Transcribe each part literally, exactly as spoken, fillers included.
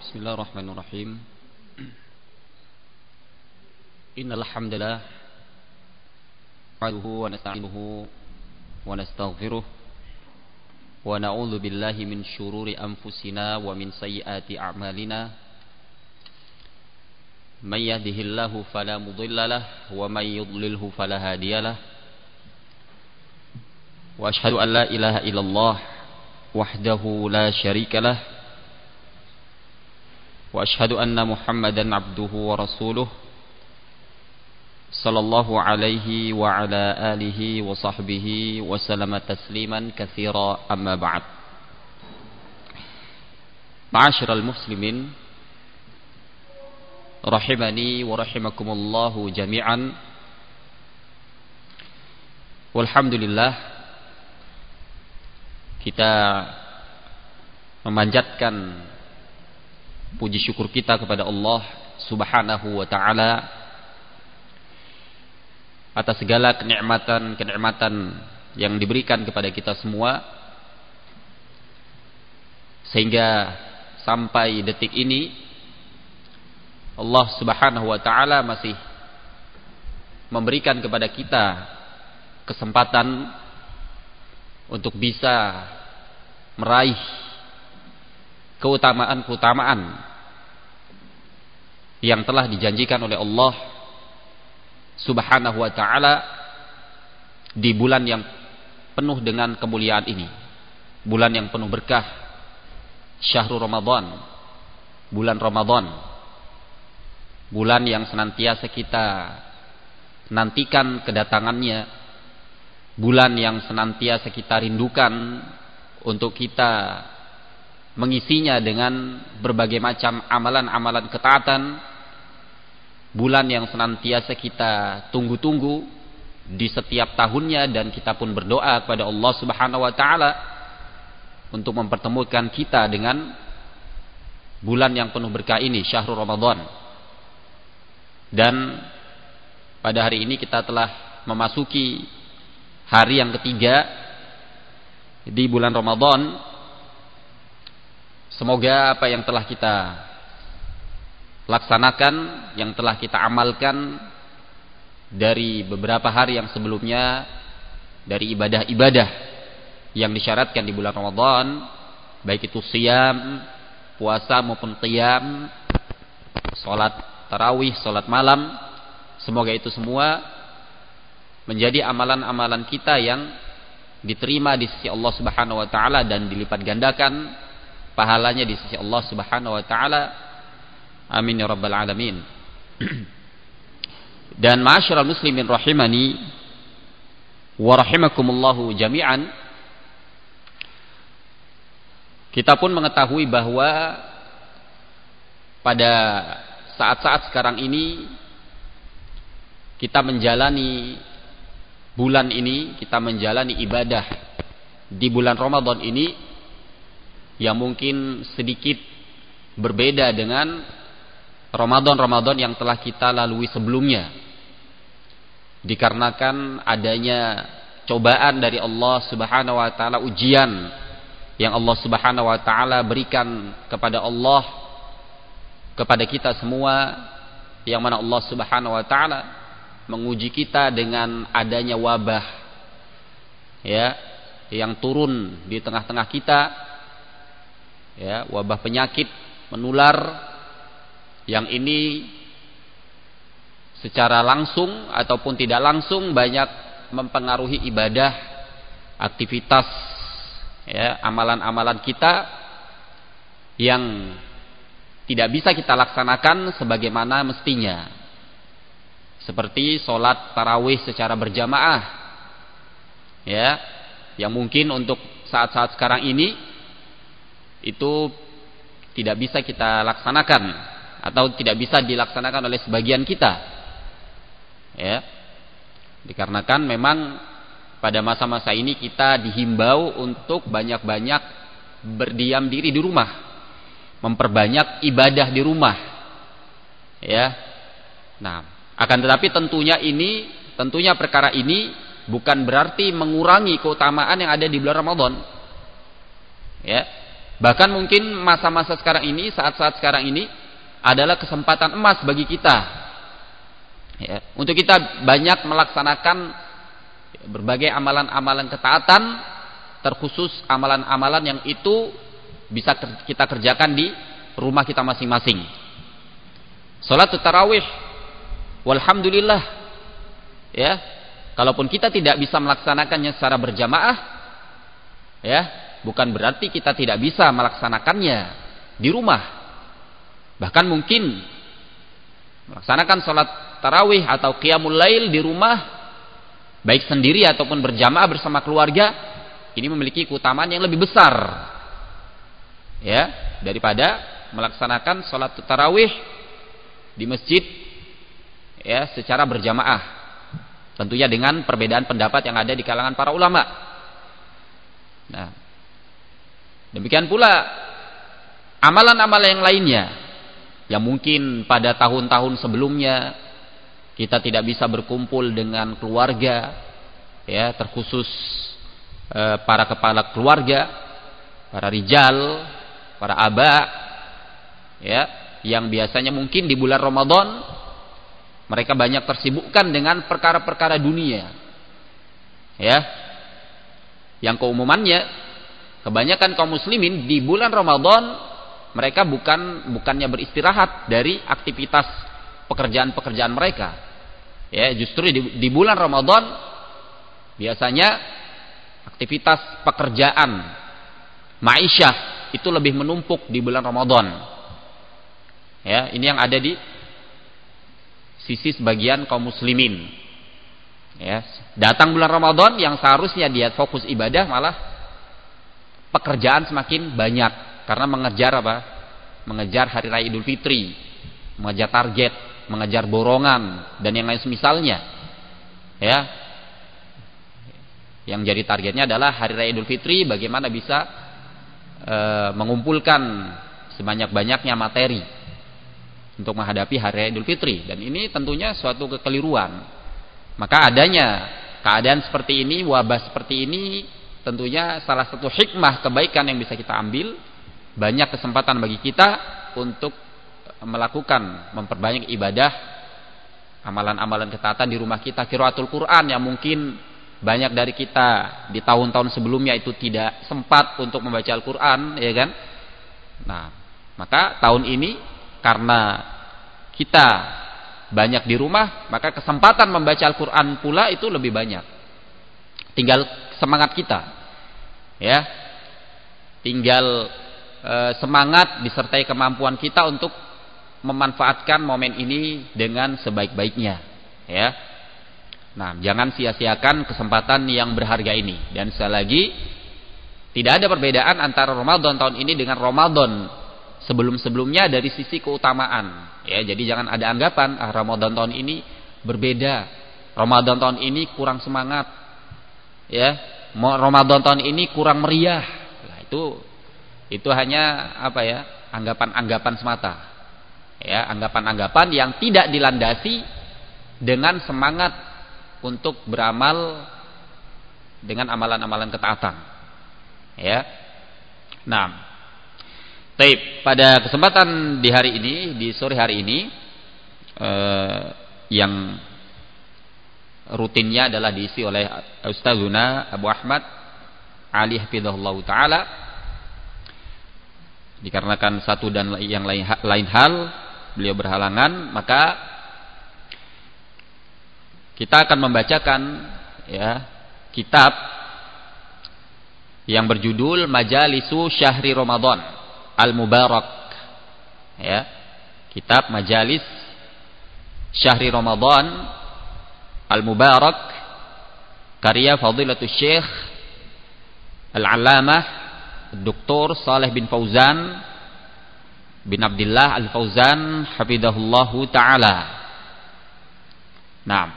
Bismillahirrahmanirrahim. Innal hamdalillah nahmaduhu wa nasta'inuhu wa nastaghfiruh wa na'udzu billahi min syururi anfusina wa min sayyiati a'malina. May yahdihillahu fala mudilla lahu wa may yudlilhu fala hadiyalah. Wa asyhadu an la ilaha illallah wahdahu la syarikalah. Wa asyhadu anna Muhammadan abduhu wa rasuluh sallallahu alaihi wa ala alihi wa sahbihi wa sallama tasliman katsira, amma ba'd. Ma'asyiral muslimin rahimani wa rahimakumullahu jami'an. Walhamdulillah, kita memanjatkan puji syukur kita kepada Allah Subhanahu wa ta'ala atas segala kenikmatan-kenikmatan yang diberikan kepada kita semua, sehingga sampai detik ini Allah Subhanahu wa ta'ala masih memberikan kepada kita kesempatan untuk bisa meraih keutamaan-keutamaan yang telah dijanjikan oleh Allah Subhanahu wa ta'ala di bulan yang penuh dengan kemuliaan ini, bulan yang penuh berkah, syahrul Ramadan, bulan Ramadan, bulan yang senantiasa kita nantikan kedatangannya, bulan yang senantiasa kita rindukan untuk kita mengisinya dengan berbagai macam amalan-amalan ketaatan, bulan yang senantiasa kita tunggu-tunggu di setiap tahunnya, dan kita pun berdoa kepada Allah Subhanahu wa ta'ala untuk mempertemukan kita dengan bulan yang penuh berkah ini, syahrul Ramadan. Dan pada hari ini kita telah memasuki hari yang ketiga di bulan Ramadan. Semoga apa yang telah kita laksanakan, yang telah kita amalkan dari beberapa hari yang sebelumnya, dari ibadah-ibadah yang disyaratkan di bulan Ramadan, baik itu siyam, puasa maupun qiyam, salat tarawih, salat malam, semoga itu semua menjadi amalan-amalan kita yang diterima di sisi Allah Subhanahu wa ta'ala dan dilipat gandakan pahalanya di sisi Allah Subhanahu wa ta'ala. Amin ya rabbal alamin. Dan ma'asyiral muslimin rahimani wa rahimakumullahu jami'an, kita pun mengetahui bahwa pada saat-saat sekarang ini kita menjalani bulan ini, kita menjalani ibadah di bulan Ramadan ini yang mungkin sedikit berbeda dengan Ramadan-Ramadan yang telah kita lalui sebelumnya, dikarenakan adanya cobaan dari Allah Subhanahu wa ta'ala, ujian yang Allah Subhanahu wa ta'ala berikan kepada Allah kepada kita semua, yang mana Allah Subhanahu wa ta'ala menguji kita dengan adanya wabah, ya, yang turun di tengah-tengah kita, ya, wabah penyakit menular yang ini secara langsung ataupun tidak langsung banyak mempengaruhi ibadah, aktivitas, ya, amalan-amalan kita yang tidak bisa kita laksanakan sebagaimana mestinya, seperti sholat tarawih secara berjamaah, ya, yang mungkin untuk saat-saat sekarang ini itu tidak bisa kita laksanakan atau tidak bisa dilaksanakan oleh sebagian kita, ya, dikarenakan memang pada masa-masa ini kita dihimbau untuk banyak-banyak berdiam diri di rumah, memperbanyak ibadah di rumah, ya. Nah, akan tetapi tentunya ini, tentunya perkara ini bukan berarti mengurangi keutamaan yang ada di bulan Ramadan, ya. Bahkan mungkin masa-masa sekarang ini, saat-saat sekarang ini adalah kesempatan emas bagi kita, ya, untuk kita banyak melaksanakan berbagai amalan-amalan ketaatan, terkhusus amalan-amalan yang itu bisa kita kerjakan di rumah kita masing-masing. Salat tarawih, walhamdulillah, ya, kalaupun kita tidak bisa melaksanakannya secara berjamaah, ya, bukan berarti kita tidak bisa melaksanakannya di rumah. Bahkan mungkin melaksanakan salat tarawih atau qiyamul lail di rumah, baik sendiri ataupun berjamaah bersama keluarga, ini memiliki keutamaan yang lebih besar, ya, daripada melaksanakan salat tarawih di masjid, ya, secara berjamaah. Tentunya dengan perbedaan pendapat yang ada di kalangan para ulama. Nah, demikian pula amalan-amalan yang lainnya yang mungkin pada tahun-tahun sebelumnya kita tidak bisa berkumpul dengan keluarga, ya, terkhusus e, para kepala keluarga, para rijal, para aba, ya, yang biasanya mungkin di bulan Ramadan mereka banyak tersibukkan dengan perkara-perkara dunia, ya, yang keumumannya kebanyakan kaum muslimin di bulan Ramadan mereka bukan bukannya beristirahat dari aktivitas pekerjaan-pekerjaan mereka, ya, justru di, di bulan Ramadan biasanya aktivitas pekerjaan ma'isyah itu lebih menumpuk di bulan Ramadan, ya. Ini yang ada di sisi sebagian kaum muslimin, ya. Datang bulan Ramadan yang seharusnya dia fokus ibadah, malah pekerjaan semakin banyak karena mengejar apa? Mengejar hari raya Idul Fitri, mengejar target, mengejar borongan dan yang lain semisalnya, ya. Yang jadi targetnya adalah hari raya Idul Fitri, bagaimana bisa e, mengumpulkan sebanyak-banyaknya materi untuk menghadapi hari raya Idul Fitri, dan ini tentunya suatu kekeliruan. Maka adanya keadaan seperti ini, wabah seperti ini, tentunya salah satu hikmah kebaikan yang bisa kita ambil, banyak kesempatan bagi kita untuk melakukan, memperbanyak ibadah, amalan-amalan ketaatan di rumah kita, qiraatul Quran yang mungkin banyak dari kita di tahun-tahun sebelumnya itu tidak sempat untuk membaca Al-Quran, ya kan? Nah, maka tahun ini karena kita banyak di rumah, maka kesempatan membaca Al-Quran pula itu lebih banyak. Tinggal semangat kita, ya, tinggal e, semangat disertai kemampuan kita untuk memanfaatkan momen ini dengan sebaik-baiknya, ya. Nah, jangan sia-siakan kesempatan yang berharga ini. Dan sekali lagi, tidak ada perbedaan antara Ramadan tahun ini dengan Ramadan sebelum-sebelumnya dari sisi keutamaan, ya. Jadi jangan ada anggapan ah, Ramadan tahun ini berbeda, Ramadan tahun ini kurang semangat, ya, Ramadan tahun ini kurang meriah. Nah, itu itu hanya apa ya, anggapan-anggapan semata, ya, anggapan-anggapan yang tidak dilandasi dengan semangat untuk beramal dengan amalan-amalan ketaatan, ya. Nah, baik, pada kesempatan di hari ini, di sore hari ini, eh, yang rutinnya adalah diisi oleh Ustazuna Abu Ahmad Ali hafizahullah taala, dikarenakan satu dan yang lain lain hal beliau berhalangan, maka kita akan membacakan, ya, kitab yang berjudul Majalisu Syahri Ramadan Al-Mubarak, ya, kitab Majalis Syahri Ramadan Al-Mubarak karya Fadilatul Syekh Al-Allamah Doktor Saleh bin Fauzan bin Abdullah Al-Fauzan hafizahullahu taala. Nah,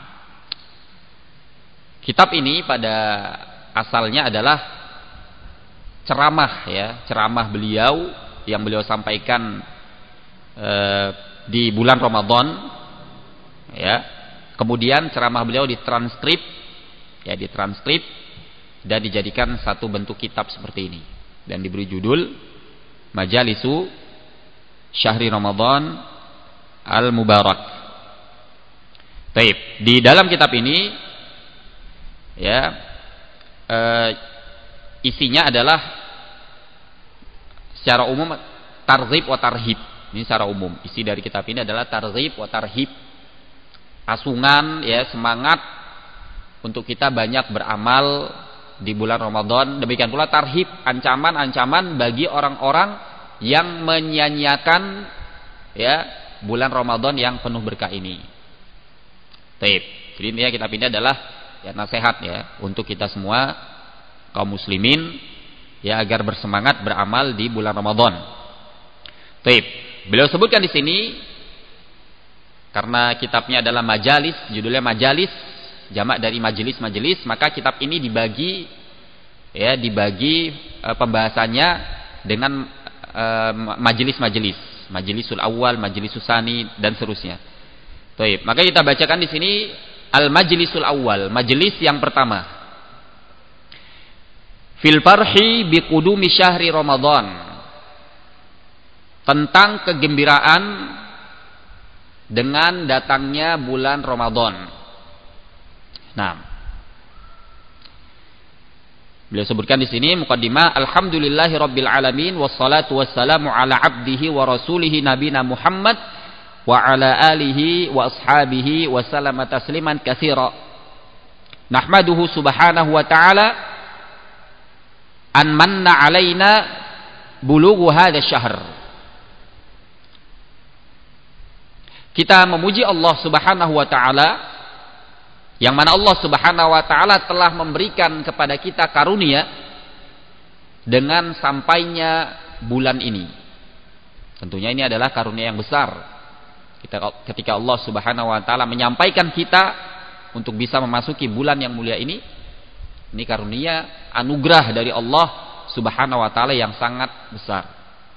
kitab ini pada asalnya adalah ceramah, ya, ceramah beliau yang beliau sampaikan e, di bulan Ramadan, ya. Kemudian ceramah beliau ditranskrip, ya, ditranskrip dan dijadikan satu bentuk kitab seperti ini dan diberi judul majalisu syahri Ramadan al-mubarak. Baik, di dalam kitab ini ya eh, isinya adalah secara umum targhib wa tarhib. Ini secara umum. Isi dari kitab ini adalah targhib wa tarhib. Asungan ya, semangat untuk kita banyak beramal di bulan Ramadan. Demikian pula tarhib, ancaman-ancaman bagi orang-orang yang menyia-nyiakan ya bulan Ramadan yang penuh berkah ini. Baik. Jadi intinya kitab ini adalah ya nasihat ya untuk kita semua kaum muslimin ya agar bersemangat beramal di bulan Ramadan. Baik. Beliau sebutkan di sini karena kitabnya adalah majalis, judulnya majalis, jamak dari majelis-majelis, maka kitab ini dibagi ya dibagi e, pembahasannya dengan e, majelis-majelis, majelisul awal, majelisus tsani dan seterusnya. Baik, maka kita bacakan di sini al-majlisul awal, majelis yang pertama. Fil farhi biqudumi syahri Ramadan. Tentang kegembiraan dengan datangnya bulan Ramadan. Nah, beliau sebutkan di sini muqaddimah, alhamdulillahi rabbil alamin wassalatu wassalamu ala abdihi wa rasulihi nabina Muhammad wa ala alihi wa ashabihi wa sallama tasliman katsira. Nahmaduhu subhanahu wa ta'ala an manna alaina bulughu hadha syahr. Kita memuji Allah Subhanahu wa taala yang mana Allah Subhanahu wa taala telah memberikan kepada kita karunia dengan sampainya bulan ini. Tentunya ini adalah karunia yang besar. Ketika Allah Subhanahu wa taala menyampaikan kita untuk bisa memasuki bulan yang mulia ini, ini karunia anugerah dari Allah Subhanahu wa taala yang sangat besar.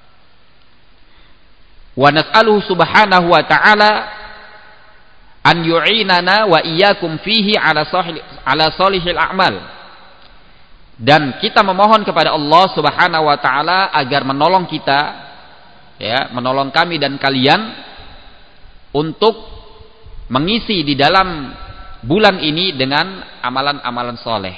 Wa nas'aluhu subhanahu wa ta'ala an yu'inana wa iyyakum fihi ala sahih ala salihil a'mal. Dan kita memohon kepada Allah Subhanahu wa taala agar menolong kita ya, menolong kami dan kalian untuk mengisi di dalam bulan ini dengan amalan-amalan soleh.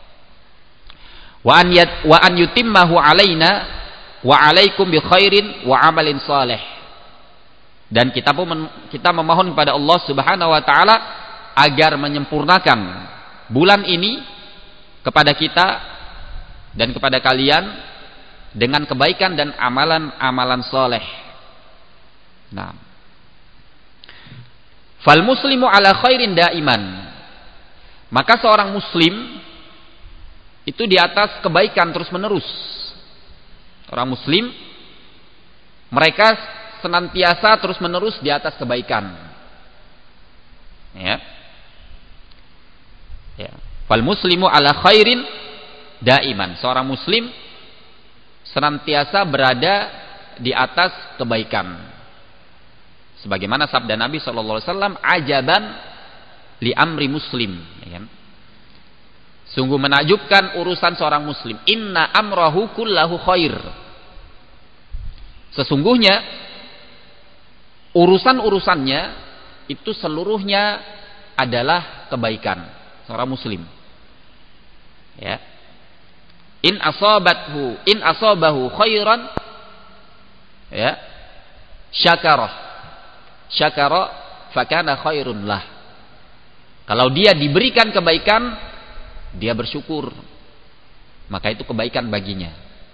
Wa an yat, wa an yutimmahu alaina wa alaikum bi khairin wa amalin saleh. Dan kita pun kita memohon kepada Allah Subhanahu wa taala agar menyempurnakan bulan ini kepada kita dan kepada kalian dengan kebaikan dan amalan-amalan soleh. Nah, fal muslimu ala khairin daiman. Maka seorang muslim itu di atas kebaikan terus-menerus. Orang muslim mereka senantiasa terus-menerus di atas kebaikan. Ya. Ya. Fal muslimu ala khairin daiman. Seorang muslim senantiasa berada di atas kebaikan. Sebagaimana sabda Nabi sallallahu alaihi wasallam, ajaban li amri muslim, ya kan? Sungguh menakjubkan urusan seorang muslim. Inna amrahu kullahu khair. Sesungguhnya urusan-urusannya itu seluruhnya adalah kebaikan seorang muslim. Ya. In asabathu in asabahu khairan ya syakara syakara fakana khairun lah. Kalau dia diberikan kebaikan, dia bersyukur, maka itu kebaikan baginya.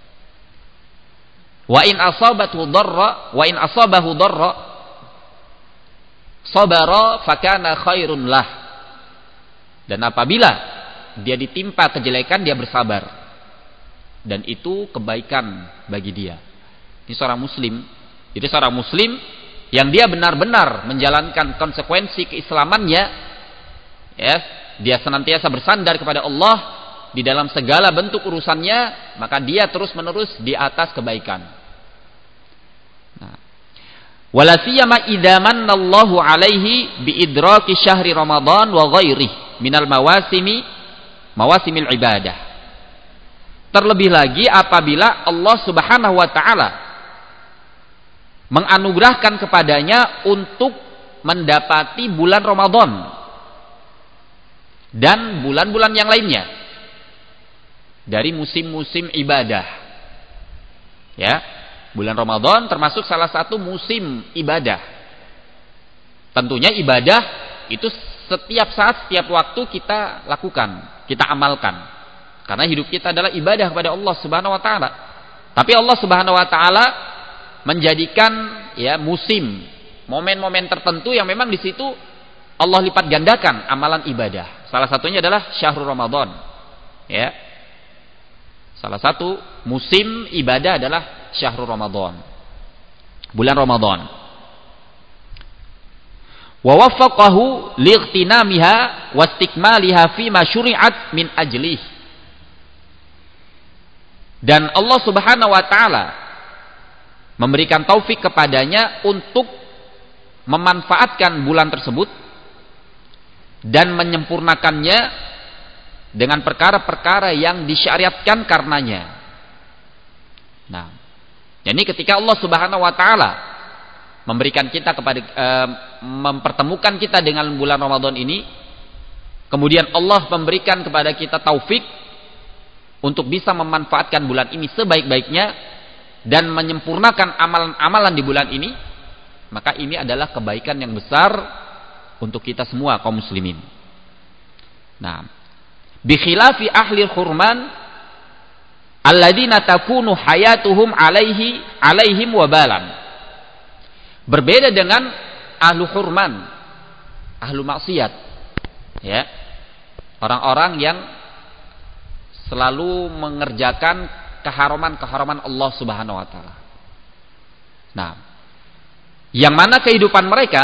Wa in asabathu darra wa in asabahu darra sabara fakana khairun lah. Dan apabila dia ditimpa kejelekan, dia bersabar, dan itu kebaikan bagi dia. Ini seorang muslim. Jadi seorang muslim yang dia benar-benar menjalankan konsekuensi keislamannya, ya, dia senantiasa bersandar kepada Allah di dalam segala bentuk urusannya, maka dia terus-menerus di atas kebaikan. Nah, wala siyama idza mannallahu alaihi bi idraki syahri Ramadan wa ghairihi minal mawasimi mawasimil ibadah. Terlebih lagi apabila Allah Subhanahu wa taala menganugerahkan kepadanya untuk mendapati bulan Ramadan dan bulan-bulan yang lainnya dari musim-musim ibadah. Ya, bulan Ramadan termasuk salah satu musim ibadah. Tentunya ibadah itu setiap saat, setiap waktu kita lakukan, kita amalkan. Karena hidup kita adalah ibadah kepada Allah Subhanahu wa taala. Tapi Allah Subhanahu wa taala menjadikan ya musim, momen-momen tertentu yang memang di situ Allah lipat gandakan amalan ibadah. Salah satunya adalah syahrul Ramadan. Ya. Salah satu musim ibadah adalah syahrul Ramadan. Bulan Ramadan. Wa waffaqahu lightinamiha wastikmaliha fi ma syuri'at min ajlih. Dan Allah Subhanahu wa taala memberikan taufik kepadanya untuk memanfaatkan bulan tersebut dan menyempurnakannya dengan perkara-perkara yang disyariatkan karenanya. Nah, jadi ketika Allah Subhanahu wa taala memberikan kita kepada e, mempertemukan kita dengan bulan Ramadan ini, kemudian Allah memberikan kepada kita taufik untuk bisa memanfaatkan bulan ini sebaik-baiknya dan menyempurnakan amalan-amalan di bulan ini, maka ini adalah kebaikan yang besar untuk kita semua kaum muslimin. Nah, bi khilafi ahli khurman alladzina takunu hayatuhum alaihi alaihim wabalan. Berbeda dengan ahlu hurman, ahlu maksiat, ya, orang-orang yang selalu mengerjakan keharaman-keharaman Allah Subhanahu wa taala. Nah, yang mana kehidupan mereka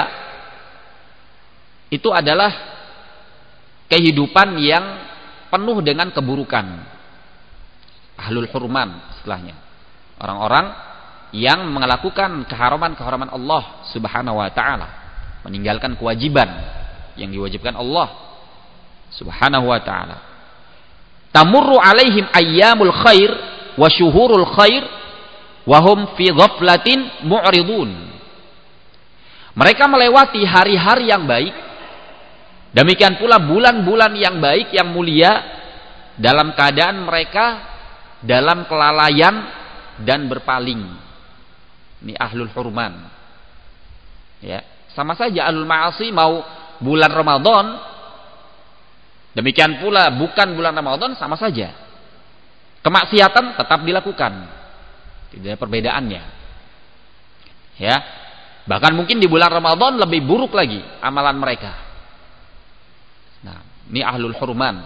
itu adalah kehidupan yang penuh dengan keburukan. Ahlul hurman istilahnya. Orang-orang yang melakukan keharaman-keharaman Allah Subhanahu wa taala, meninggalkan kewajiban yang diwajibkan Allah Subhanahu wa taala. Tamurru alaihim ayyamul khair wa syuhurul khair wa hum fi ghaflatin mu'ridun. Mereka melewati hari-hari yang baik, demikian pula bulan-bulan yang baik yang mulia, dalam keadaan mereka dalam kelalaian dan berpaling. Ini ahlul hurman. Ya, sama saja ahlul ma'asi mau bulan Ramadan, demikian pula bukan bulan Ramadan, sama saja. Kemaksiatan tetap dilakukan. Tidak ada perbedaannya. Ya. Bahkan mungkin di bulan Ramadan lebih buruk lagi amalan mereka. Nah, ini ahlul hurman.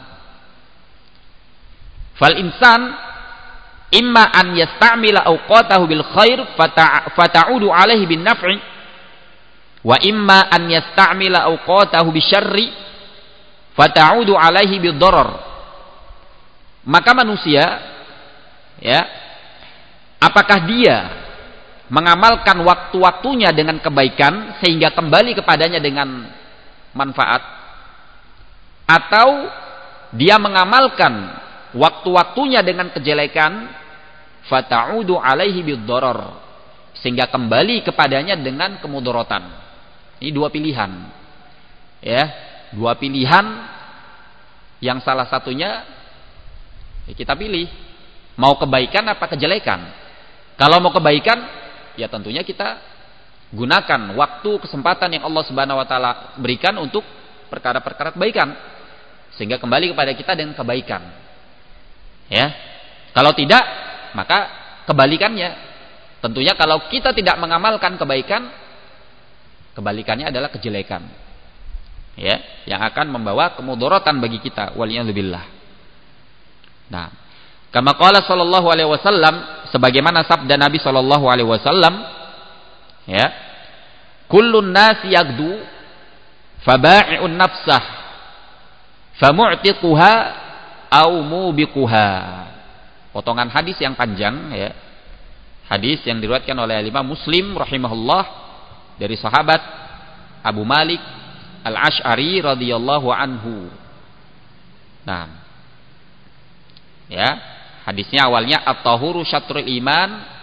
Fal insan imma an yasta'mila awqatahu bil khair fata'udu alaihi bin naf'i wa imma an yasta'mila awqatahu bisyarri fata'udu alaihi bid darar. Maka manusia, ya, apakah dia mengamalkan waktu-waktunya dengan kebaikan sehingga kembali kepadanya dengan manfaat, atau dia mengamalkan waktu-waktunya dengan kejelekan, fata'udu alaihi bid-darar, sehingga kembali kepadanya dengan kemudaratan. Ini dua pilihan. Ya, dua pilihan yang salah satunya ya kita pilih, mau kebaikan apa kejelekan. Kalau mau kebaikan, ya tentunya kita gunakan waktu kesempatan yang Allah Subhanahu wa taala berikan untuk perkara-perkara kebaikan sehingga kembali kepada kita dengan kebaikan. Ya. Kalau tidak, maka kebalikannya. Tentunya kalau kita tidak mengamalkan kebaikan, kebalikannya adalah kejelekan. Ya, yang akan membawa kemudaratan bagi kita, waliyadzubillah. Nah, kama qala sallallahu alaihi wasallam, sebagaimana sabda Nabi sallallahu alaihi wasallam, ya, kullun nasi yagdu faba'i'un nafsah famu'tiquha au mubiquha. Potongan hadis yang panjang, ya. Hadis yang diriwayatkan oleh Imam Muslim rahimahullah dari sahabat Abu Malik Al-Asy'ari radhiyallahu anhu. Nah, ya, hadisnya awalnya at-tahuru syatrul iman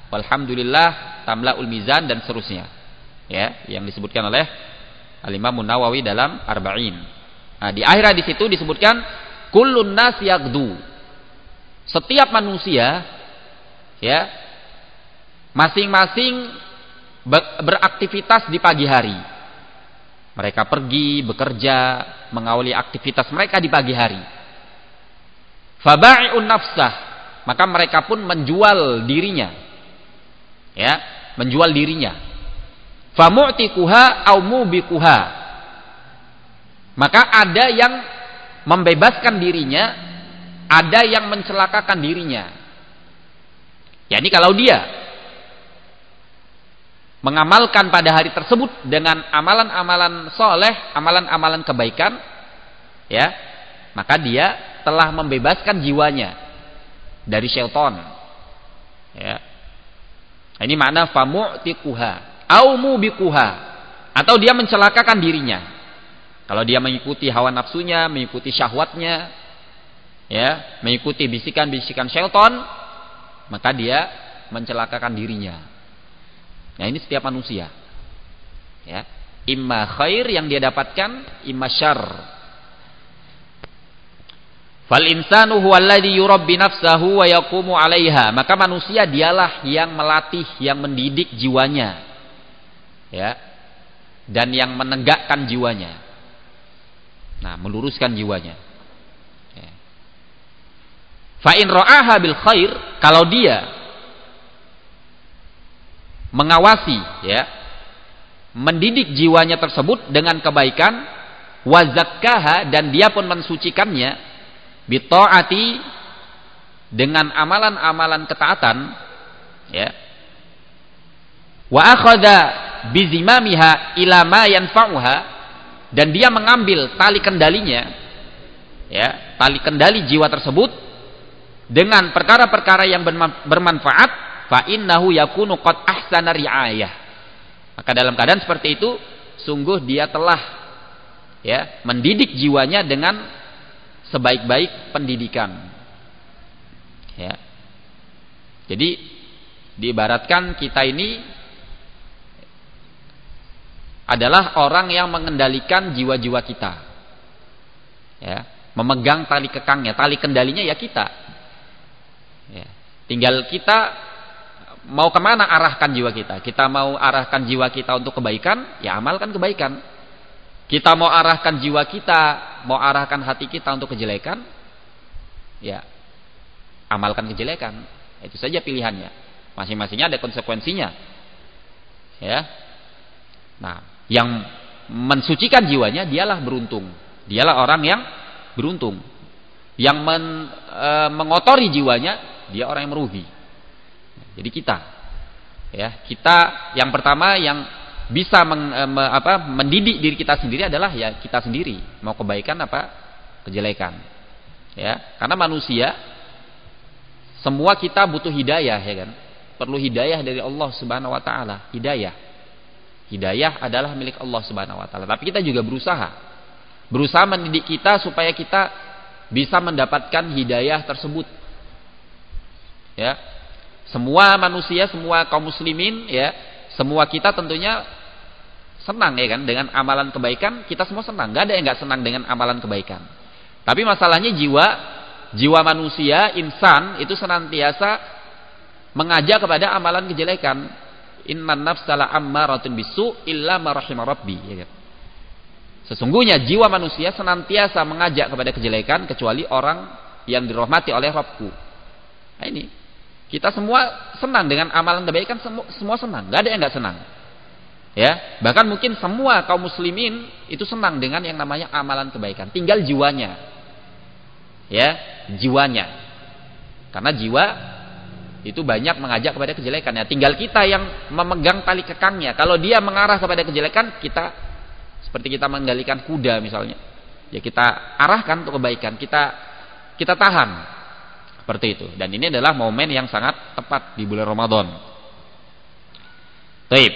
walhamdulillah, tamla'ul mizan, dan seterusnya. Ya, yang disebutkan oleh Al-Imam Nawawi dalam Arba'in. Nah, di akhir hadis itu disebutkan kullun nas yaghdu. Setiap manusia, ya, masing-masing beraktivitas di pagi hari. Mereka pergi bekerja, mengawali aktivitas mereka di pagi hari. Faba'i'un nafsah, maka mereka pun menjual dirinya. Ya, menjual dirinya. Famu'tikuha au mubikuha, maka ada yang membebaskan dirinya, ada yang mencelakakan dirinya. Yani kalau dia mengamalkan pada hari tersebut dengan amalan-amalan soleh, amalan-amalan kebaikan, ya, maka dia telah membebaskan jiwanya dari syaitan. Ya. Ini makna famu'tikuha au mubikuha, atau dia mencelakakan dirinya. Kalau dia mengikuti hawa nafsunya, mengikuti syahwatnya, ya, mengikuti bisikan-bisikan syaitan, maka dia mencelakakan dirinya. Nah, ini setiap manusia. Ya, imma khair yang dia dapatkan, imma syarr. Fal insanu huwallazi yurabbi nafsahu wa yaqumu 'alaiha, maka manusia dialah yang melatih, yang mendidik jiwanya. Ya, dan yang menegakkan jiwanya, nah, meluruskan jiwanya. Ya. Fa in ra'aha bil khair, kalau dia mengawasi, ya, mendidik jiwanya tersebut dengan kebaikan, wa zakkaha, dan dia pun mensucikannya, bi ta'ati, dengan amalan-amalan ketaatan, ya, wa akhadha bizimamiha ila ma yanfa'uha, dan dia mengambil tali kendalinya, ya, tali kendali jiwa tersebut dengan perkara-perkara yang bermanfaat, fa innahu yakunu qad ahsana ri'ayah, maka dalam keadaan seperti itu sungguh dia telah, ya, mendidik jiwanya dengan sebaik-baik pendidikan. Ya. Jadi diibaratkan kita ini adalah orang yang mengendalikan jiwa-jiwa kita, ya, memegang tali kekangnya, tali kendalinya ya kita. Ya. Tinggal kita mau kemana arahkan jiwa kita. Kita mau arahkan jiwa kita untuk kebaikan, ya amalkan kebaikan. Kita mau arahkan jiwa kita, mau arahkan hati kita untuk kejelekan, ya amalkan kejelekan. Itu saja pilihannya. Masing-masingnya ada konsekuensinya. Ya. Nah, yang mensucikan jiwanya dialah beruntung. Dialah orang yang beruntung. Yang men, e, mengotori jiwanya, dia orang yang merugi. Jadi kita, ya, kita yang pertama yang bisa meng, e, me, apa, mendidik diri kita sendiri adalah ya kita sendiri. Mau kebaikan apa kejelekan. Ya, karena manusia semua kita butuh hidayah, ya kan? Perlu hidayah dari Allah Subhanahu wa taala, hidayah. Hidayah adalah milik Allah Subhanahu wa taala. Tapi kita juga berusaha. Berusaha mendidik kita supaya kita bisa mendapatkan hidayah tersebut. Ya. Semua manusia, semua kaum muslimin, ya, semua kita tentunya senang, ya kan, dengan amalan kebaikan. Kita semua senang. Enggak ada yang enggak senang dengan amalan kebaikan. Tapi masalahnya jiwa, jiwa manusia, insan itu senantiasa mengajak kepada amalan kejelekan. Innan nafsala ammaratun bisu illa ma rahima rabbi, ya kan? Sesungguhnya jiwa manusia senantiasa mengajak kepada kejelekan kecuali orang yang dirahmati oleh Rabbku. Nah, ini kita semua senang dengan amalan kebaikan, semua, semua senang, nggak ada yang nggak senang. Ya, bahkan mungkin semua kaum muslimin itu senang dengan yang namanya amalan kebaikan. Tinggal jiwanya, ya, jiwanya, karena jiwa itu banyak mengajak kepada kejelekan. Ya, tinggal kita yang memegang tali kekangnya. Kalau dia mengarah kepada kejelekan, kita seperti kita mengendalikan kuda misalnya, ya kita arahkan untuk kebaikan, kita kita tahan seperti itu. Dan ini adalah momen yang sangat tepat di bulan Ramadan. Baik.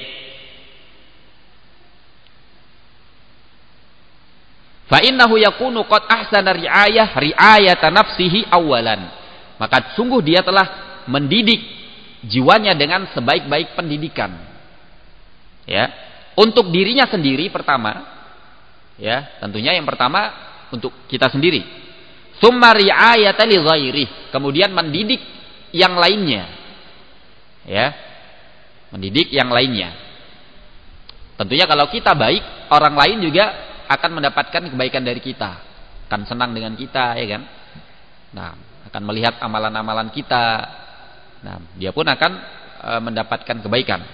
Fa innahu yakunu qad ahsana ri'ayah ri'ayata nafsihi awalan. Maka sungguh dia telah mendidik jiwanya dengan sebaik-baik pendidikan. Ya, untuk dirinya sendiri pertama, ya, tentunya yang pertama untuk kita sendiri. Tsumma ri'ayatan li ghairi, kemudian mendidik yang lainnya. Ya. Mendidik yang lainnya. Tentunya kalau kita baik, orang lain juga akan mendapatkan kebaikan dari kita. Akan senang dengan kita, ya kan? Nah, akan melihat amalan-amalan kita. Nah, dia pun akan e, mendapatkan kebaikan.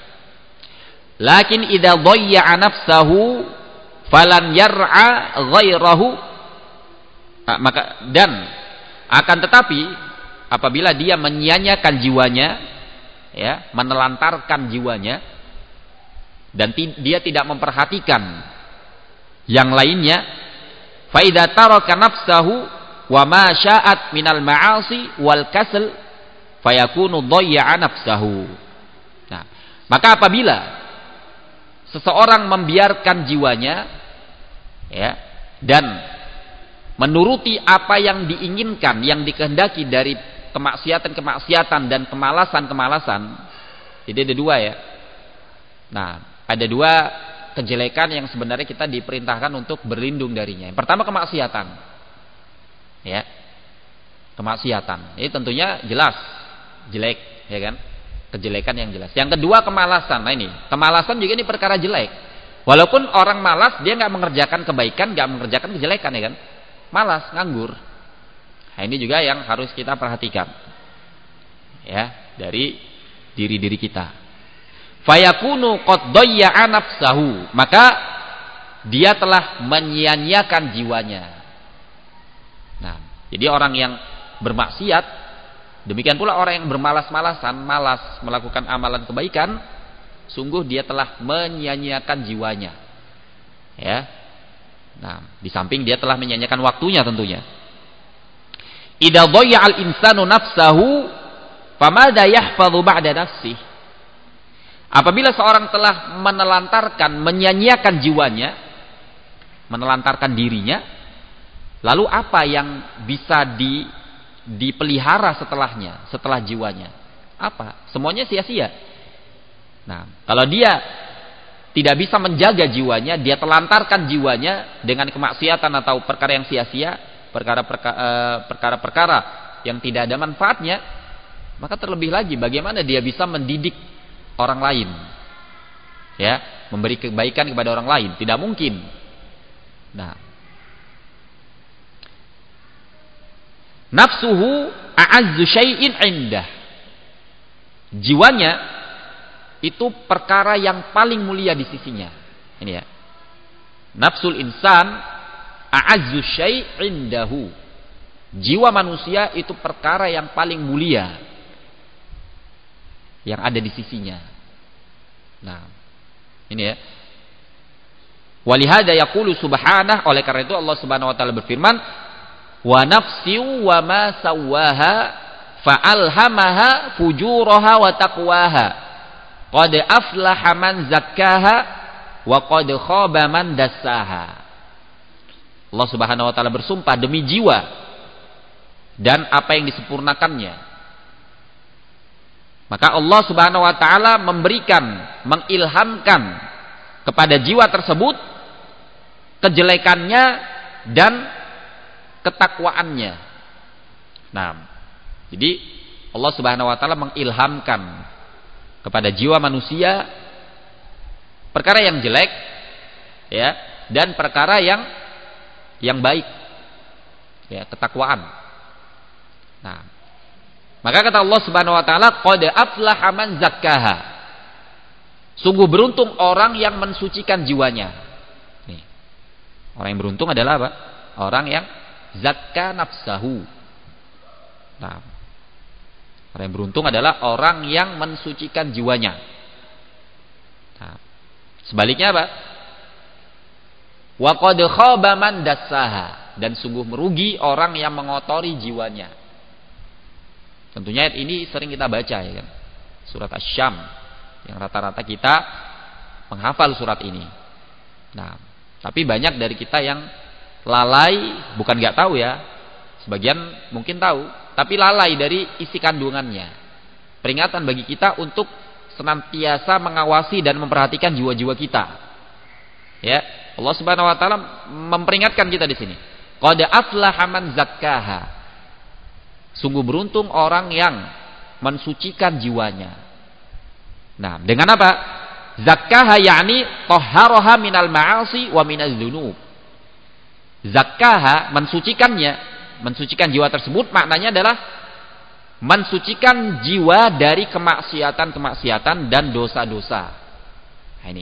Lakin idza dhayya'a nafsahu falan yar'a ghairahu. Nah, maka dan akan tetapi apabila dia menyia-nyiakan jiwanya, ya, menelantarkan jiwanya dan dia tidak memperhatikan yang lainnya, fa idza taraka nafsahu wa ma sya'at minal ma'asi wal kasal fayakunu dhayya'a nafsahu. Nah, maka apabila seseorang membiarkan jiwanya, ya, dan menuruti apa yang diinginkan, yang dikehendaki dari kemaksiatan-kemaksiatan dan kemalasan-kemalasan, jadi ada dua, ya. Nah, ada dua kejelekan yang sebenarnya kita diperintahkan untuk berlindung darinya. Yang pertama kemaksiatan, ya, kemaksiatan. Ini tentunya jelas jelek, ya kan? Kejelekan yang jelas. Yang kedua kemalasan. Nah ini, kemalasan juga ini perkara jelek. Walaupun orang malas, dia nggak mengerjakan kebaikan, nggak mengerjakan kejelekan, ya kan? Malas, nganggur. Nah ini juga yang harus kita perhatikan, ya, dari diri-diri kita. Fayakunu qad dhayya'a nafsahu, maka dia telah menyia-nyiakan jiwanya. Nah, jadi orang yang bermaksiat, demikian pula orang yang bermalas-malasan, malas melakukan amalan kebaikan, sungguh dia telah menyia-nyiakan jiwanya. Ya. Nah, di samping dia telah menyia-nyiakan waktunya tentunya. Idza dhayya'al insanu nafsahu famadza yahfazu ba'da nafsihi. Apabila seorang telah menelantarkan, menyia-nyiakan jiwanya, menelantarkan dirinya, lalu apa yang bisa di dipelihara setelahnya, setelah jiwanya? Apa? Semuanya sia-sia. Nah, kalau dia tidak bisa menjaga jiwanya, dia telantarkan jiwanya dengan kemaksiatan atau perkara yang sia-sia, perkara-perkara yang tidak ada manfaatnya, maka terlebih lagi bagaimana dia bisa mendidik orang lain, ya, memberi kebaikan kepada orang lain? Tidak mungkin. Nah, nafsuhu a'azzu syai'in 'indah. Jiwanya itu perkara yang paling mulia di sisinya. Ini ya. Nafsul insan a'azzu syai' 'indahu. Jiwa manusia itu perkara yang paling mulia yang ada di sisinya. Nah, ini ya. Walihada yaqulu subhanah, oleh karena itu Allah Subhanahu wa taala berfirman, wa nafsi wa ma sawwaha fa'alhamaha fujuraha wa taqwaha qad aflaha man zakkaha wa qad khaba man dassaha. Allah Subhanahu wa taala bersumpah demi jiwa dan apa yang disempurnakannya. Maka Allah Subhanahu wa taala memberikan, mengilhamkan kepada jiwa tersebut kejelekannya dan ketakwaannya. Nah, jadi Allah Subhanahu wa taala mengilhamkan kepada jiwa manusia perkara yang jelek, ya, dan perkara yang yang baik, ya, ketakwaan. Nah, maka kata Allah Subhanahu wa taala, qad aflaha man zakkaha. Sungguh beruntung orang yang mensucikan jiwanya. Nih. Orang yang beruntung adalah apa? Orang yang zakka nafsahu. Nah, orang yang beruntung adalah orang yang mensucikan jiwanya. Nah, sebaliknya apa? Wa qad khaba man dassaha, dan sungguh merugi orang yang mengotori jiwanya. Tentunya ayat ini sering kita baca, ya kan? Surat Asy-Syam, yang rata-rata kita menghafal surat ini. Nah, tapi banyak dari kita yang lalai, bukan nggak tahu ya, sebagian mungkin tahu, tapi lalai dari isi kandungannya. Peringatan bagi kita untuk senantiasa mengawasi dan memperhatikan jiwa-jiwa kita. Ya, Allah Subhanahu wa taala memperingatkan kita di sini. Qad aflaha man zakkaha. Sungguh beruntung orang yang mensucikan jiwanya. Nah, dengan apa? Zakkaha yakni tahharaha minal ma'asi wa minaz dzunub. Zakkaha, mensucikannya, mensucikan jiwa tersebut maknanya adalah mensucikan jiwa dari kemaksiatan-kemaksiatan dan dosa-dosa. Nah, ini.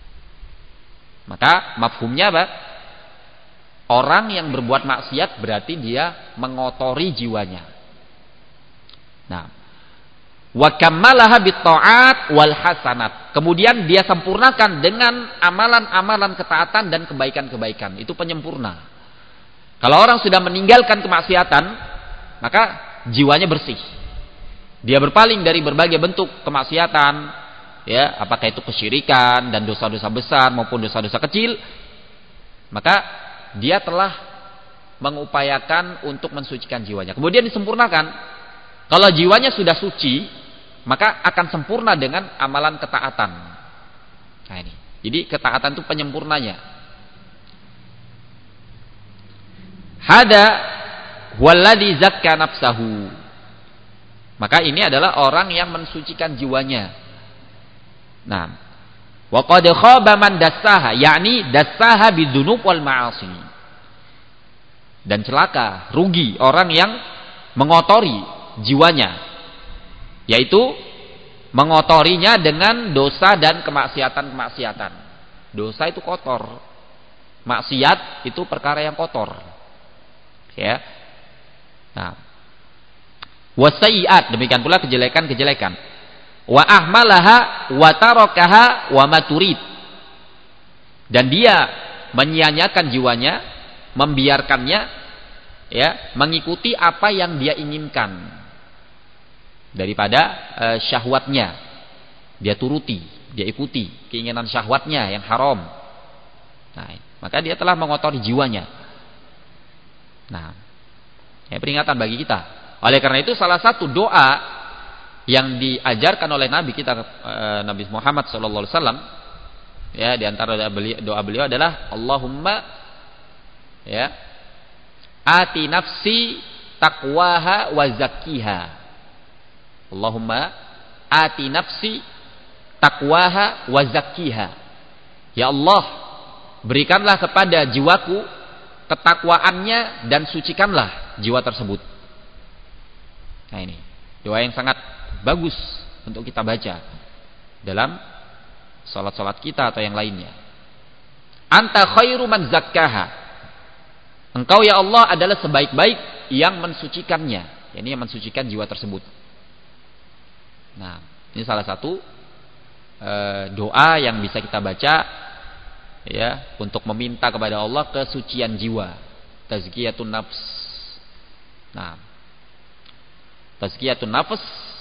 Maka mafhumnya apa? Orang yang berbuat maksiat berarti dia mengotori jiwanya. Nah, wa kammalaha bitta'at wal hasanat. Kemudian dia sempurnakan dengan amalan-amalan ketaatan dan kebaikan-kebaikan. Itu penyempurna. Kalau orang sudah meninggalkan kemaksiatan, maka jiwanya bersih. Dia berpaling dari berbagai bentuk kemaksiatan, ya, apakah itu kesyirikan dan dosa-dosa besar maupun dosa-dosa kecil, maka dia telah mengupayakan untuk mensucikan jiwanya. Kemudian disempurnakan. Kalau jiwanya sudah suci, maka akan sempurna dengan amalan ketaatan. Nah ini. Jadi ketaatan itu penyempurnanya. Hada walladzi zakka nafsahu. Maka ini adalah orang yang mensucikan jiwanya. Nah, wa qad khaba man dassaha, yakni dassaha bidzunub wal ma'asi. Dan celaka, rugi orang yang mengotori jiwanya, yaitu mengotorinya dengan dosa dan kemaksiatan-kemaksiatan. Dosa itu kotor, maksiat itu perkara yang kotor. Ya. Nah, wasaiat, demikian pula kejelekan-kejelekan. Wa ahmalaha wa tarakaha wa maturid. Dan dia menyia-nyiakan jiwanya, membiarkannya, ya, mengikuti apa yang dia inginkan daripada uh, syahwatnya. Dia turuti, dia ikuti keinginan syahwatnya yang haram. Nah, maka dia telah mengotori jiwanya. Nah, ya, peringatan bagi kita. Oleh karena itu salah satu doa yang diajarkan oleh Nabi kita uh, Nabi Muhammad sallallahu alaihi wasallam, ya, di antara doa beliau, doa beliau adalah Allahumma, ya, ati nafsi taqwaha wa zakkiha. Allahumma ati nafsi taqwaha wa zakkiha. Ya Allah, berikanlah kepada jiwaku ketakwaannya dan sucikanlah jiwa tersebut. Nah ini doa yang sangat bagus untuk kita baca dalam salat-salat kita atau yang lainnya. Anta khairu man zakkaha. Engkau ya Allah adalah sebaik-baik yang mensucikannya. Ini yang mensucikan jiwa tersebut. Nah, ini salah satu e, doa yang bisa kita baca, ya, untuk meminta kepada Allah kesucian jiwa, tazkiyatun nafs. Nah, tazkiyatun nafs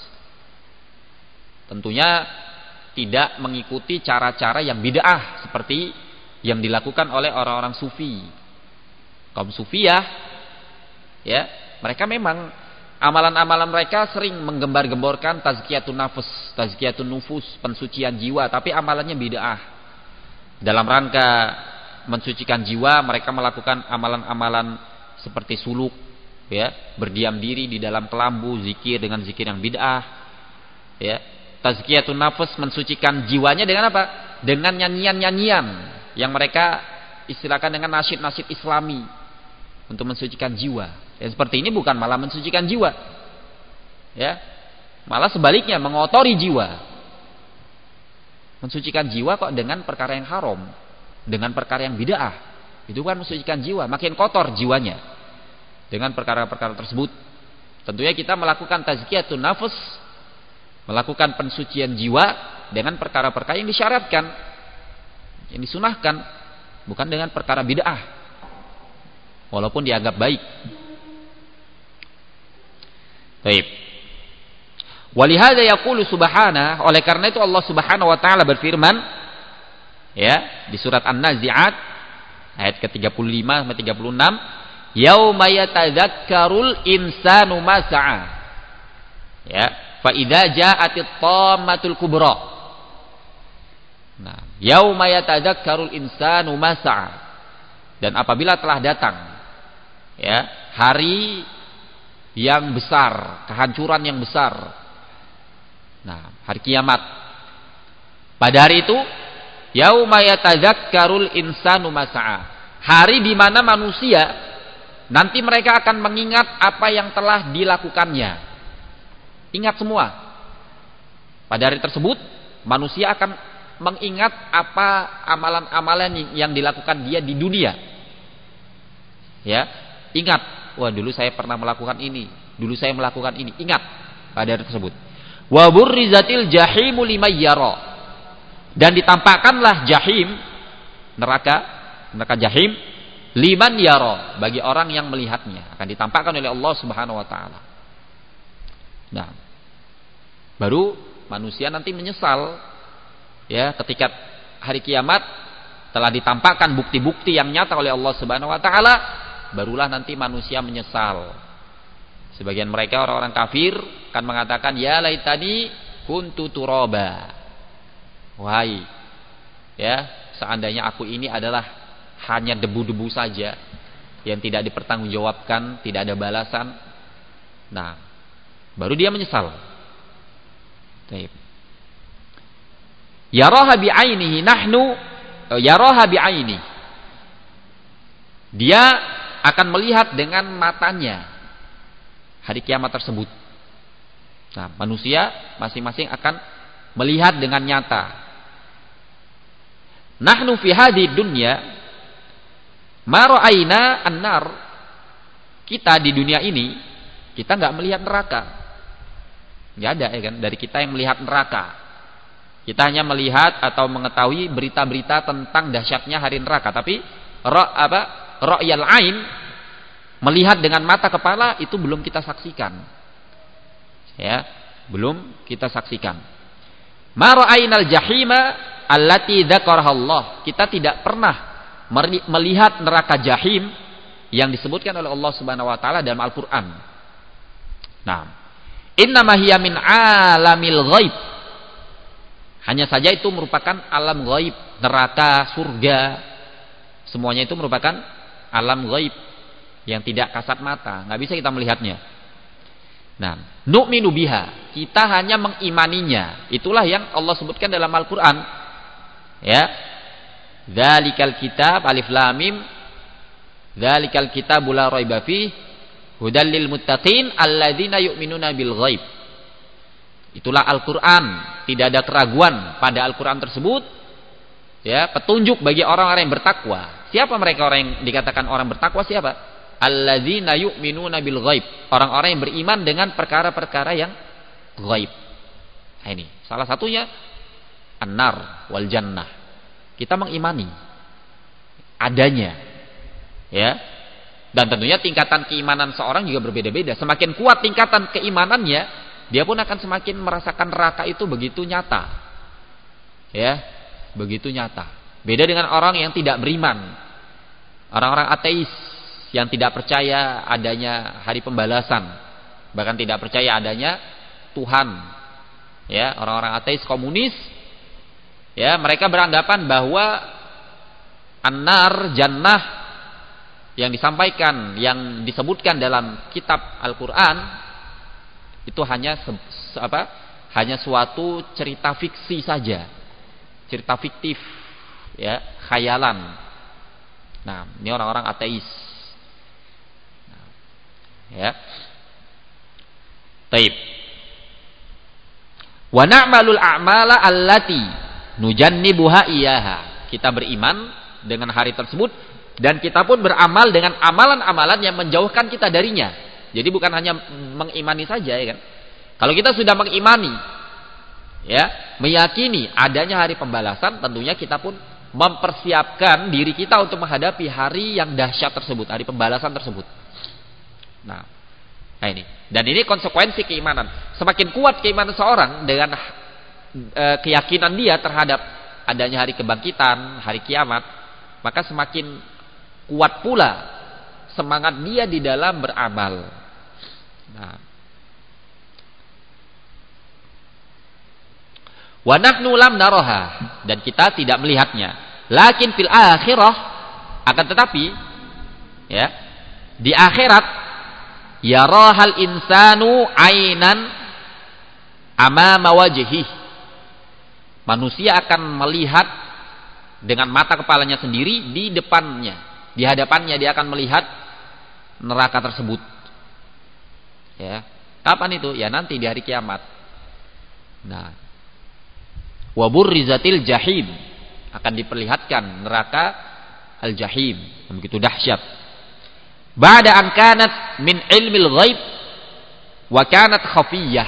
tentunya tidak mengikuti cara-cara yang bid'ah seperti yang dilakukan oleh orang-orang sufi. Kaum sufiyah, ya, mereka memang amalan-amalan mereka sering menggembar-gemborkan tazkiyatun nafs, tazkiyatun nufus, pensucian jiwa, tapi amalannya bid'ah. Dalam rangka mensucikan jiwa, mereka melakukan amalan-amalan seperti suluk, ya, berdiam diri di dalam kelambu, zikir dengan zikir yang bid'ah, ya. Tazkiyatun nafs, mensucikan jiwanya dengan apa? Dengan nyanyian-nyanyian yang mereka istilahkan dengan nasyid-nasyid Islami untuk mensucikan jiwa. Ya, seperti ini bukan malah mensucikan jiwa, ya, malah sebaliknya mengotori jiwa. Mensucikan jiwa kok dengan perkara yang haram, dengan perkara yang bid'ah. Itu kan mensucikan jiwa, makin kotor jiwanya dengan perkara-perkara tersebut. Tentunya kita melakukan tazkiyatun nafs, melakukan pensucian jiwa dengan perkara-perkara yang disyaratkan, yang disunahkan, bukan dengan perkara bid'ah, walaupun dianggap baik. Baik. Walihada yaqulu subhanahu, oleh karena itu Allah Subhanahu wa taala berfirman, ya, di surat An-Nazi'at ayat ke tiga puluh lima sampai tiga puluh enam, yauma yatadzakkarul insanu ma sa'a. Ya, fa idza ja'atit tammatul kubra. Nah, yauma yatadzakkarul insanu ma sa'a. Dan apabila telah datang ya, hari yang besar, kehancuran yang besar. Nah, hari kiamat. Pada hari itu, yauma yatadzakkarul insanu ma sa'a. Hari di mana manusia nanti mereka akan mengingat apa yang telah dilakukannya. Ingat semua. Pada hari tersebut, manusia akan mengingat apa amalan-amalan yang dilakukan dia di dunia. Ya, ingat, wah dulu saya pernah melakukan ini, dulu saya melakukan ini. Ingat pada hari tersebut. Wa burrizatil jahimu liman yara. Dan ditampakkanlah jahim, neraka, neraka jahim liman yara, bagi orang yang melihatnya, akan ditampakkan oleh Allah Subhanahu wa taala. Nah, baru manusia nanti menyesal ya, ketika hari kiamat telah ditampakkan bukti-bukti yang nyata oleh Allah Subhanahu wa taala, barulah nanti manusia menyesal. Sebagian mereka orang-orang kafir akan mengatakan, ya laitani kuntu turaba. Wahai ya, seandainya aku ini adalah hanya debu-debu saja yang tidak dipertanggungjawabkan, tidak ada balasan. Nah, baru dia menyesal. Baik. Yaraha bi'ainihi nahnu yaraha bi'aini. Dia akan melihat dengan matanya hari kiamat tersebut. Nah, manusia masing-masing akan melihat dengan nyata. Nahnu fi hadhihi dunya ma ra'aina an-nar. Kita di dunia ini kita enggak melihat neraka. Enggak ada ya kan dari kita yang melihat neraka. Kita hanya melihat atau mengetahui berita-berita tentang dahsyatnya hari neraka, tapi ra apa? Ra'yal ain, melihat dengan mata kepala, itu belum kita saksikan. Ya, belum kita saksikan. Ma ra'ainal jahima allati dzakaraha Allah. Kita tidak pernah melihat neraka jahim yang disebutkan oleh Allah Subhanahu wa taala dalam Al-Qur'an. Nah, innama hiya min alamil ghaib. Hanya saja itu merupakan alam ghaib, neraka, surga, semuanya itu merupakan alam ghaib yang tidak kasat mata, nggak bisa kita melihatnya. Nah, nu'minu biha, kita hanya mengimaninya. Itulah yang Allah sebutkan dalam Al-Qur'an. Ya. Dzalikal kitab alif lam mim. Dzalikal kitabul la raiba fihi hudal lil muttaqin alladzina yu'minuna bil ghaib. Itulah Al-Qur'an, tidak ada keraguan pada Al-Qur'an tersebut. Ya, petunjuk bagi orang-orang yang bertakwa. Siapa mereka orang yang dikatakan orang bertakwa? Siapa? Alladzina yu'minuna bil ghaib. Orang-orang yang beriman dengan perkara-perkara yang ghaib. Nah, ini salah satunya an-nar wal jannah. Kita mengimani adanya. Ya. Dan tentunya tingkatan keimanan seorang juga berbeda-beda. Semakin kuat tingkatan keimanannya, dia pun akan semakin merasakan neraka itu begitu nyata. Ya, begitu nyata. Beda dengan orang yang tidak beriman. Orang-orang ateis yang tidak percaya adanya hari pembalasan, bahkan tidak percaya adanya Tuhan. Ya, orang-orang ateis komunis, ya, mereka beranggapan bahwa an-nar jannah yang disampaikan, yang disebutkan dalam kitab Al-Qur'an itu hanya se, se, apa? Hanya suatu cerita fiksi saja. Cerita fiktif, ya, khayalan. Nah, ini orang-orang ateis. Nah, ya. Taib. Wa na'malul a'mala allati nujannibuha iyaha. Kita beriman dengan hari tersebut dan kita pun beramal dengan amalan-amalan yang menjauhkan kita darinya. Jadi bukan hanya mengimani saja, ya kan? Kalau kita sudah mengimani, ya, meyakini adanya hari pembalasan, tentunya kita pun mempersiapkan diri kita untuk menghadapi hari yang dahsyat tersebut, hari pembalasan tersebut. Nah, nah ini. Dan ini konsekuensi keimanan. Semakin kuat keimanan seorang dengan e, keyakinan dia terhadap adanya hari kebangkitan, hari kiamat, maka semakin kuat pula semangat dia di dalam beramal. Nah, Wa nahnu lam naraha, dan kita tidak melihatnya. Lakin fil akhirah, akan tetapi ya, di akhirat yarahal insanu ainan amama wajhi. Manusia akan melihat dengan mata kepalanya sendiri di depannya, di hadapannya dia akan melihat neraka tersebut. Ya. Kapan itu? Ya nanti di hari kiamat. Nah, wa burrizatil jahim, akan diperlihatkan neraka al-jahim yang begitu dahsyat. Ba'da an kanat min ilmil ghaib wa kanat khafiyah.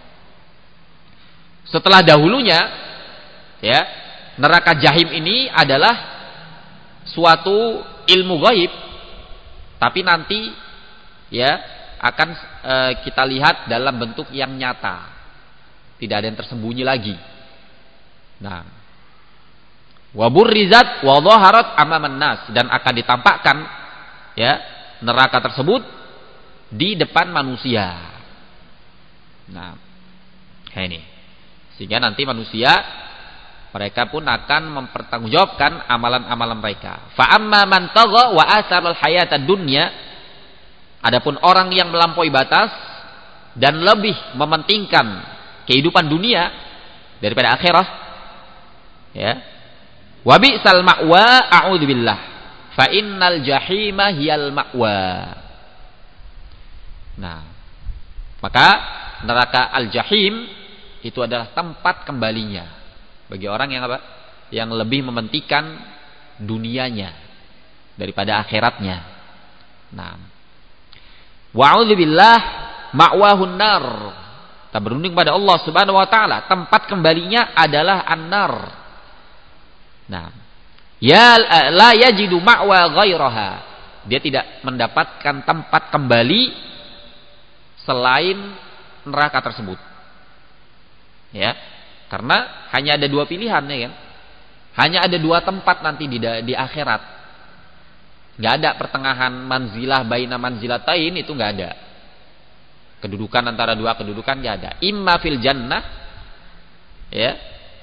Setelah dahulunya ya, neraka jahim ini adalah suatu ilmu ghaib, tapi nanti ya akan e, kita lihat dalam bentuk yang nyata. Tidak ada yang tersembunyi lagi. Nah, wa burrizat wa dhaharat amaman nas, dan akan ditampakkan ya neraka tersebut di depan manusia. Nah, ini sehingga nanti manusia mereka pun akan mempertanggungjawabkan amalan-amalan mereka. Fa amma man tagha wa atharul hayatad dunya, adapun orang yang melampaui batas dan lebih mementingkan kehidupan dunia daripada akhirah, ya, wa bi'sal ma'wa a'udzubillah fa innal jahima hiyal ma'wa. Nah, maka neraka al-jahim itu adalah tempat kembalinya bagi orang yang apa? Yang lebih mementingkan dunianya daripada akhiratnya. Nah, wa'udzubillah ma'wahun nar. Kita berunding pada Allah Subhanahu wa taala, tempat kembalinya adalah an-nar. Nah, ya la yajidu ma'wa ghairaha. Dia tidak mendapatkan tempat kembali selain neraka tersebut. Ya, karena hanya ada dua pilihan ya kan. Hanya ada dua tempat nanti di di akhirat. Enggak ada pertengahan manzilah baina manzilatain, itu enggak ada. Kedudukan antara dua kedudukan enggak ada. Imma fil jannah, ya.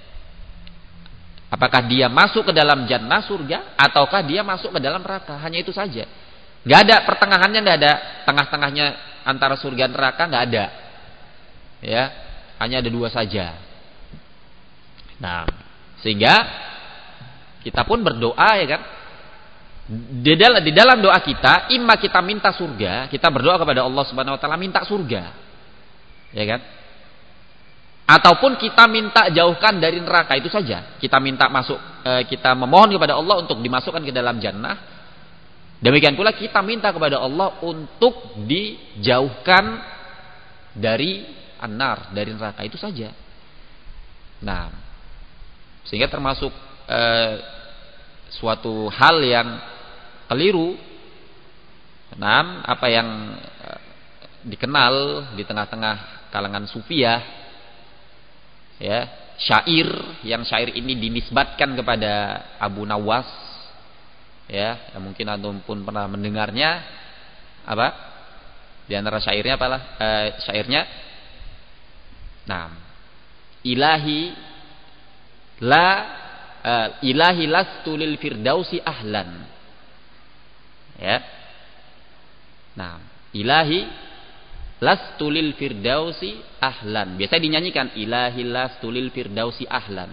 Apakah dia masuk ke dalam jannah surga ataukah dia masuk ke dalam neraka? Hanya itu saja. Enggak ada pertengahannya, enggak ada tengah-tengahnya antara surga dan neraka, enggak ada. Ya, hanya ada dua saja. Nah, sehingga kita pun berdoa ya kan. Di dalam, di dalam doa kita, imma kita minta surga, kita berdoa kepada Allah Subhanahu wa taala minta surga. Ya kan? Ataupun kita minta jauhkan dari neraka, itu saja. Kita minta masuk eh, kita memohon kepada Allah untuk dimasukkan ke dalam jannah. Demikian pula kita minta kepada Allah untuk dijauhkan dari an-nar, dari neraka, itu saja. Nah, sehingga termasuk eh, suatu hal yang keliru, nah, apa yang eh, dikenal di tengah-tengah kalangan sufiyah, ya, syair, yang syair ini dinisbatkan kepada Abu Nawas, ya, yang mungkin antum pun pernah mendengarnya. Apa di antara syairnya apalah eh, syairnya, nah, ilahi la uh, ilahi lastu lil firdausi ahlan, ya. Nah, ilahi lastu lil firdausi ahlan, biasa dinyanyikan ilahi lastu lil firdausi ahlan.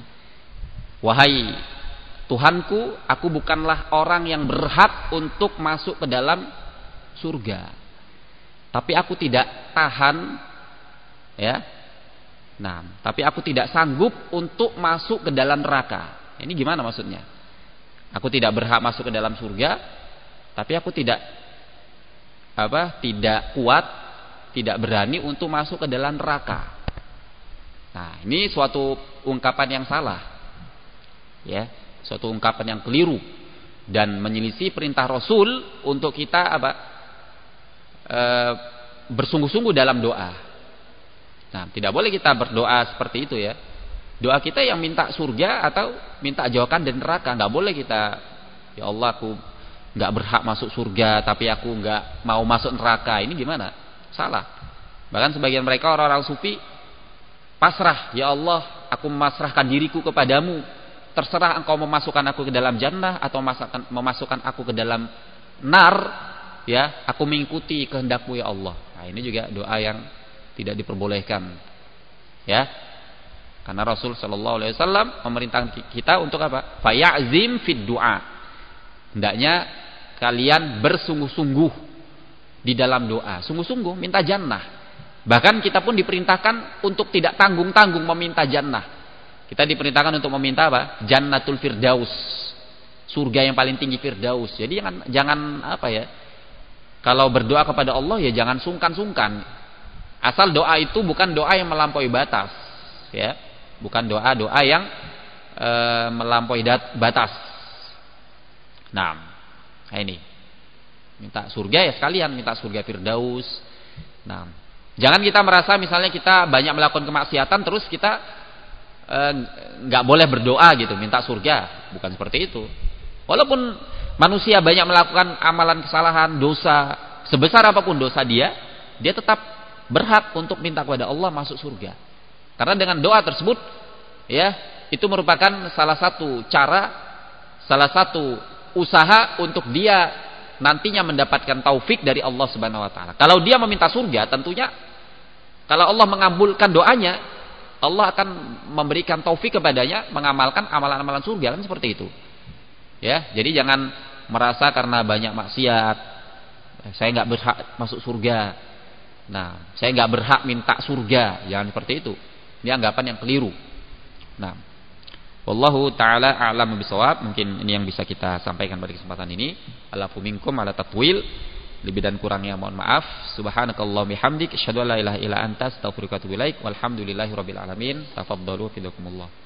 Wahai Tuhanku, aku bukanlah orang yang berhak untuk masuk ke dalam surga, tapi aku tidak tahan, ya. Nah, tapi aku tidak sanggup untuk masuk ke dalam neraka. Ini gimana maksudnya? Aku tidak berhak masuk ke dalam surga, tapi aku tidak apa? Tidak kuat, tidak berani untuk masuk ke dalam neraka. Nah, ini suatu ungkapan yang salah. Ya, suatu ungkapan yang keliru dan menyelisih perintah Rasul untuk kita apa? E, bersungguh-sungguh dalam doa. Nah, tidak boleh kita berdoa seperti itu ya. Doa kita yang minta surga atau minta jauhkan dari neraka. Nggak boleh kita, ya Allah aku nggak berhak masuk surga tapi aku nggak mau masuk neraka. Ini gimana? Salah. Bahkan sebagian mereka orang-orang sufi pasrah, ya Allah, aku memasrahkan diriku kepadamu. Terserah engkau memasukkan aku ke dalam jannah atau memasukkan, memasukkan aku ke dalam nar, ya, aku mengikuti kehendakmu ya Allah. Nah, ini juga doa yang tidak diperbolehkan, ya, karena Rasul Shallallahu Alaihi Wasallam memerintahkan kita untuk apa? Fayazim fid doa. Hendaknya kalian bersungguh-sungguh di dalam doa, sungguh-sungguh minta jannah. Bahkan kita pun diperintahkan untuk tidak tanggung-tanggung meminta jannah. Kita diperintahkan untuk meminta apa? Jannatul Firdaus, surga yang paling tinggi Firdaus. Jadi jangan jangan apa ya? Kalau berdoa kepada Allah ya jangan sungkan-sungkan. Asal doa itu bukan doa yang melampaui batas, ya. Bukan doa-doa yang e, melampaui dat, batas. Nah, nah ini. Minta surga ya sekalian, minta surga Firdaus. Nah, jangan kita merasa misalnya kita banyak melakukan kemaksiatan terus kita nggak e, boleh berdoa gitu minta surga, bukan seperti itu. Walaupun manusia banyak melakukan amalan kesalahan, dosa, sebesar apapun dosa dia, dia tetap berhak untuk minta kepada Allah masuk surga. Karena dengan doa tersebut, ya, itu merupakan salah satu cara, salah satu usaha untuk dia nantinya mendapatkan taufik dari Allah Subhanahu wa taala. Kalau dia meminta surga, tentunya kalau Allah mengabulkan doanya, Allah akan memberikan taufik kepadanya mengamalkan amalan-amalan surga, kan seperti itu. Ya, jadi jangan merasa karena banyak maksiat saya nggak berhak masuk surga. Nah, saya nggak berhak minta surga, jangan seperti itu. Ini anggapan yang keliru. Nah, wallahu taala a'lam bishawab. Mungkin ini yang bisa kita sampaikan pada kesempatan ini. Alafu minkum ala tatwil. Lebih dan kurangnya mohon maaf. Subhanakallahumma bihamdik asyhadu an la ilaha illa anta astaghfiruka wa atubu ilaik. Walhamdulillahirabbil alamin. Tafaddalu fidakumullah.